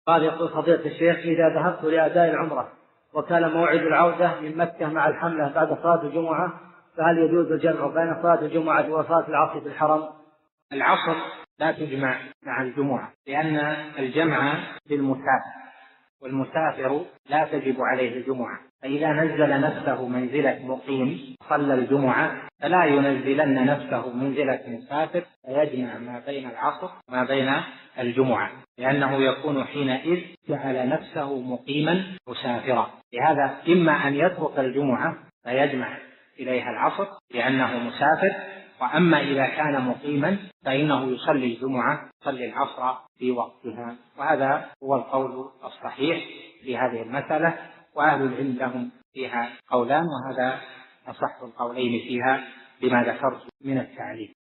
قال يقول فضيلة الشيخ إذا ذهبت لأداء العمرة وكان موعد العودة من مكة مع الحملة بعد صلاة الجمعة، فهل يجوز الجمع بين صلاة الجمعة وصلاة العصر في الحرم؟ العصر لا تجمع مع الجمعة، لأن الجمع للمسافر، والمسافر لا تجب عليه الجمعة. فإذا نزل نفسه منزلة مقيم صلى الجمعة فلا ينزلن نفسه منزلة مسافر، فيجمع ما بين العصر وما بين الجمعة، لأنه يكون حينئذ جعل نفسه مقيما مسافرا. لهذا إما أن يترك الجمعة فيجمع إليها العصر لأنه مسافر، وأما إذا كان مقيما فإنه يصلي الجمعة يصلي العصر في وقتها. وهذا هو القول الصحيح في هذه المسألة، وأهل العلم لهم فيها قولان، وهذا أصح القولين فيها بما ذكرت من التعليل.